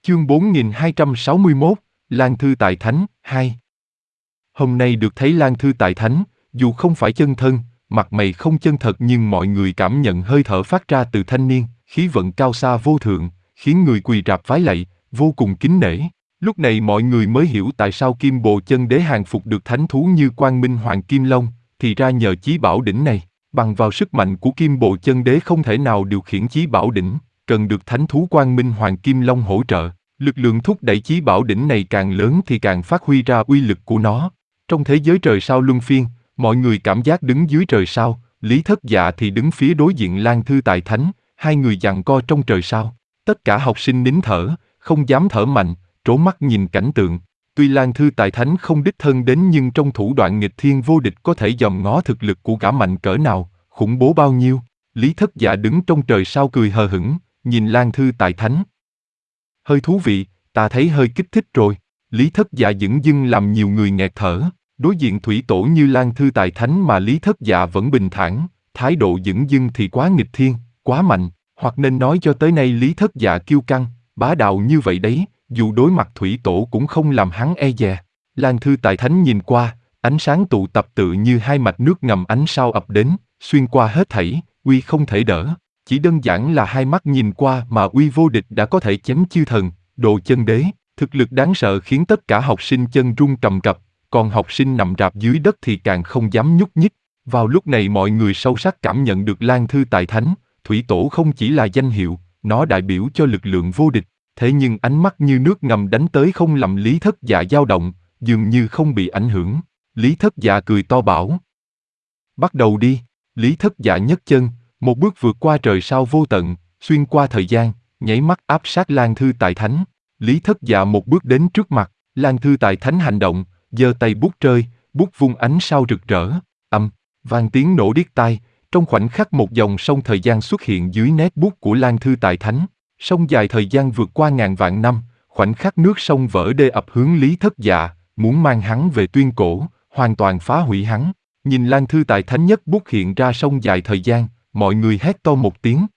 Chương 4261, Lan Thư Tại Thánh, 2. Hôm nay được thấy Lan Thư Tại Thánh, dù không phải chân thân, mặt mày không chân thật nhưng mọi người cảm nhận hơi thở phát ra từ thanh niên, khí vận cao xa vô thượng, khiến người quỳ rạp vái lạy, vô cùng kính nể. Lúc này mọi người mới hiểu tại sao Kim Bồ Chân Đế hàng phục được thánh thú như Quang Minh Hoàng Kim Long, thì ra nhờ chí bảo đỉnh này. Bằng vào sức mạnh của Kim Bồ Chân Đế không thể nào điều khiển chí bảo đỉnh, cần được thánh thú Quang Minh Hoàng Kim Long hỗ trợ. Lực lượng thúc đẩy chí bảo đỉnh này càng lớn thì càng phát huy ra uy lực của nó. Trong thế giới trời sao luân phiên, mọi người cảm giác đứng dưới trời sao, Lý Thất Dạ thì đứng phía đối diện Lan Thư Tại Thánh, hai người giằng co trong trời sao. Tất cả học sinh nín thở, không dám thở mạnh, trố mắt nhìn cảnh tượng. Tuy Lan Thư Tại Thánh không đích thân đến nhưng trong thủ đoạn nghịch thiên vô địch có thể dòm ngó thực lực của gã mạnh cỡ nào, khủng bố bao nhiêu. Lý Thất Dạ đứng trong trời sao cười hờ hững, nhìn Lan Thư Tại Thánh. Hơi thú vị, ta thấy hơi kích thích rồi. Lý Thất Dạ dửng dưng làm nhiều người nghẹt thở. Đối diện thủy tổ như Lan Thư Tại Thánh mà Lý Thất Dạ vẫn bình thản, thái độ dửng dưng thì quá nghịch thiên, quá mạnh, hoặc nên nói cho tới nay Lý Thất Dạ kiêu căng, bá đạo như vậy đấy, dù đối mặt thủy tổ cũng không làm hắn e dè. Lan Thư Tại Thánh nhìn qua, ánh sáng tụ tập tự như hai mạch nước ngầm ánh sao ập đến, xuyên qua hết thảy, uy không thể đỡ. Chỉ đơn giản là hai mắt nhìn qua mà uy vô địch đã có thể chém chư thần, độ chân đế. Thực lực đáng sợ khiến tất cả học sinh chân run cầm cập, còn học sinh nằm rạp dưới đất thì càng không dám nhúc nhích. Vào lúc này mọi người sâu sắc cảm nhận được Lan Thư Tại Thánh, thủy tổ không chỉ là danh hiệu, nó đại biểu cho lực lượng vô địch. Thế nhưng ánh mắt như nước ngầm đánh tới không làm Lý Thất Dạ dao động, dường như không bị ảnh hưởng. Lý Thất Dạ cười to bảo: bắt đầu đi. Lý Thất Dạ nhấc chân, một bước vượt qua trời sao vô tận, xuyên qua thời gian, nháy mắt áp sát Lan Thư Tại Thánh. Lý Thất Dạ một bước đến trước mặt, Lan Thư Tại Thánh hành động, giơ tay bút rơi, bút vung ánh sao rực rỡ, vang tiếng nổ điếc tai. Trong khoảnh khắc một dòng sông thời gian xuất hiện dưới nét bút của Lan Thư Tại Thánh. Sông dài thời gian vượt qua ngàn vạn năm, khoảnh khắc nước sông vỡ đê ập hướng Lý Thất Dạ, muốn mang hắn về tuyên cổ, hoàn toàn phá hủy hắn. Nhìn Lan Thư Tại Thánh nhất bút hiện ra sông dài thời gian, mọi người hét to một tiếng.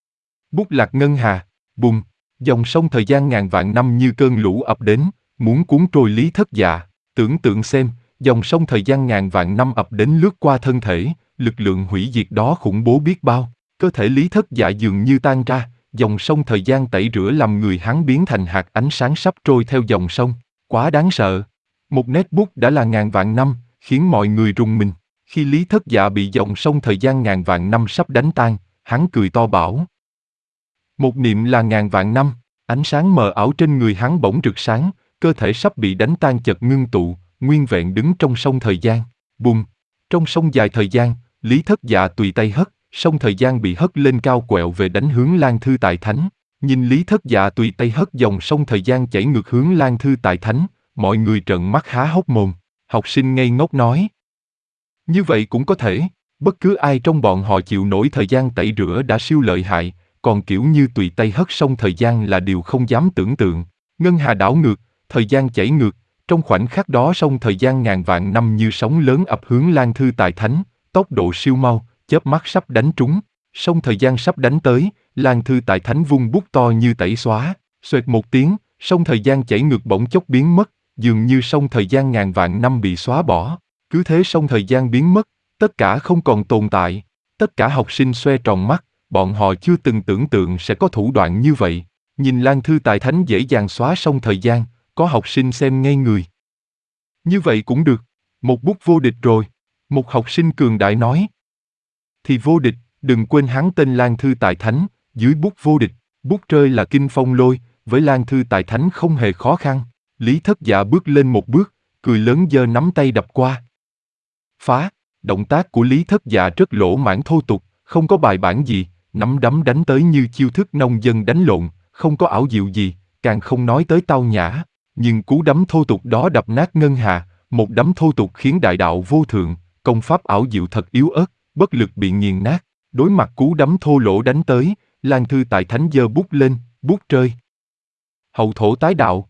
Bút lạc ngân hà, bùng, dòng sông thời gian ngàn vạn năm như cơn lũ ập đến, muốn cuốn trôi Lý Thất Dạ. Tưởng tượng xem, dòng sông thời gian ngàn vạn năm ập đến lướt qua thân thể, lực lượng hủy diệt đó khủng bố biết bao. Cơ thể Lý Thất Dạ dường như tan ra, dòng sông thời gian tẩy rửa làm người hắn biến thành hạt ánh sáng sắp trôi theo dòng sông. Quá đáng sợ. Một nét bút đã là ngàn vạn năm, khiến mọi người rùng mình. Khi Lý Thất Dạ bị dòng sông thời gian ngàn vạn năm sắp đánh tan, hắn cười to bảo: một niệm là ngàn vạn năm. Ánh sáng mờ ảo trên người hắn bỗng rực sáng, cơ thể sắp bị đánh tan chợt ngưng tụ, nguyên vẹn đứng trong sông thời gian. Bùm! Trong sông dài thời gian, Lý Thất Dạ tùy tay hất, sông thời gian bị hất lên cao quẹo về đánh hướng Lan Thư Tại Thánh. Nhìn Lý Thất Dạ tùy tay hất dòng sông thời gian chảy ngược hướng Lan Thư Tại Thánh, mọi người trợn mắt há hốc mồm. Học sinh ngây ngốc nói: như vậy cũng có thể, bất cứ ai trong bọn họ chịu nổi thời gian tẩy rửa đã siêu lợi hại, còn kiểu như tùy tay hất sông thời gian là điều không dám tưởng tượng. Ngân hà đảo ngược, thời gian chảy ngược, trong khoảnh khắc đó sông thời gian ngàn vạn năm như sóng lớn ập hướng Lan Thư Tại Thánh, tốc độ siêu mau, chớp mắt sắp đánh trúng. Sông thời gian sắp đánh tới, Lan Thư Tại Thánh vung bút to như tẩy xóa, xoẹt một tiếng, sông thời gian chảy ngược bỗng chốc biến mất, dường như sông thời gian ngàn vạn năm bị xóa bỏ. Cứ thế sông thời gian biến mất, tất cả không còn tồn tại. Tất cả học sinh xoe tròn mắt, bọn họ chưa từng tưởng tượng sẽ có thủ đoạn như vậy. Nhìn Lan Thư Tại Thánh dễ dàng xóa sông thời gian, có học sinh xem ngây người. Như vậy cũng được, một bút vô địch rồi. Một học sinh cường đại nói. Thì vô địch, đừng quên hắn tên Lan Thư Tại Thánh, dưới bút vô địch, bút rơi là kinh phong lôi, với Lan Thư Tại Thánh không hề khó khăn. Lý Thất Dạ bước lên một bước, cười lớn giơ nắm tay đập qua. Phá, động tác của Lý Thất Dạ rất lỗ mãng thô tục, không có bài bản gì, nắm đấm đánh tới như chiêu thức nông dân đánh lộn, không có ảo diệu gì, càng không nói tới tao nhã. Nhưng cú đấm thô tục đó đập nát ngân hà, một đấm thô tục khiến đại đạo vô thượng, công pháp ảo diệu thật yếu ớt, bất lực bị nghiền nát. Đối mặt cú đấm thô lỗ đánh tới, Lan Thư Tại Thánh giơ bút lên, bút rơi. Hậu thổ tái đạo,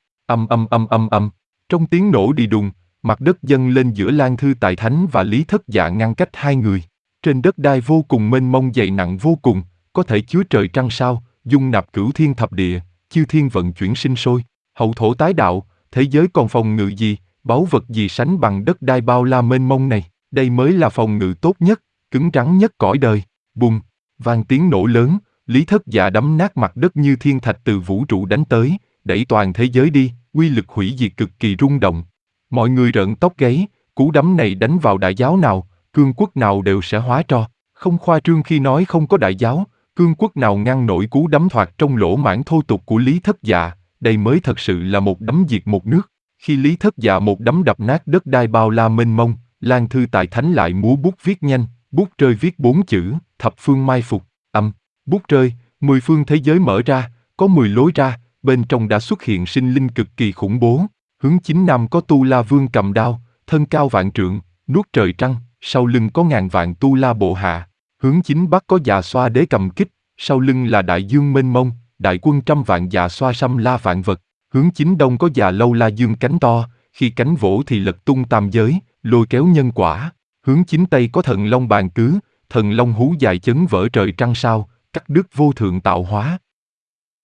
trong tiếng nổ đi đùng, mặt đất dâng lên giữa Lan Thư Tại Thánh và Lý Thất Dạ ngăn cách hai người. Trên đất đai vô cùng mênh mông dày nặng vô cùng, có thể chứa trời trăng sao, dung nạp cửu thiên thập địa, chư thiên vận chuyển sinh sôi. Hậu thổ tái đạo, thế giới còn phòng ngự gì, báu vật gì sánh bằng đất đai bao la mênh mông này, đây mới là phòng ngự tốt nhất, cứng rắn nhất cõi đời. Bùng, vang tiếng nổ lớn, Lý Thất Dạ đấm nát mặt đất như thiên thạch từ vũ trụ đánh tới, đẩy toàn thế giới đi, uy lực hủy diệt cực kỳ rung động. Mọi người rợn tóc gáy, cú đấm này đánh vào đại giáo nào, cương quốc nào đều sẽ hóa tro. Không khoa trương khi nói không có đại giáo, cương quốc nào ngăn nổi cú đấm thoạt trong lỗ mãng thô tục của Lý Thất Dạ, đây mới thật sự là một đấm diệt một nước. Khi Lý Thất Dạ một đấm đập nát đất đai bao la mênh mông, Lan Thư Tài Thánh lại múa bút viết nhanh, bút rơi viết 4 chữ, thập phương mai phục, bút rơi, 10 phương thế giới mở ra, có 10 lối ra, bên trong đã xuất hiện sinh linh cực kỳ khủng bố. Hướng chính nam có Tu La Vương cầm đao, thân cao vạn trượng, nuốt trời trăng, sau lưng có ngàn vạn Tu La bộ hạ. Hướng chính bắc có Dạ Xoa đế cầm kích, sau lưng là đại dương mênh mông, đại quân trăm vạn Dạ Xoa xâm la vạn vật. Hướng chính đông có Dạ Lâu La dương cánh to, khi cánh vỗ thì lật tung tam giới, lôi kéo nhân quả. Hướng chính tây có Thần Long bàn cứ, Thần Long hú dài chấn vỡ trời trăng sao, cắt đứt vô thượng tạo hóa.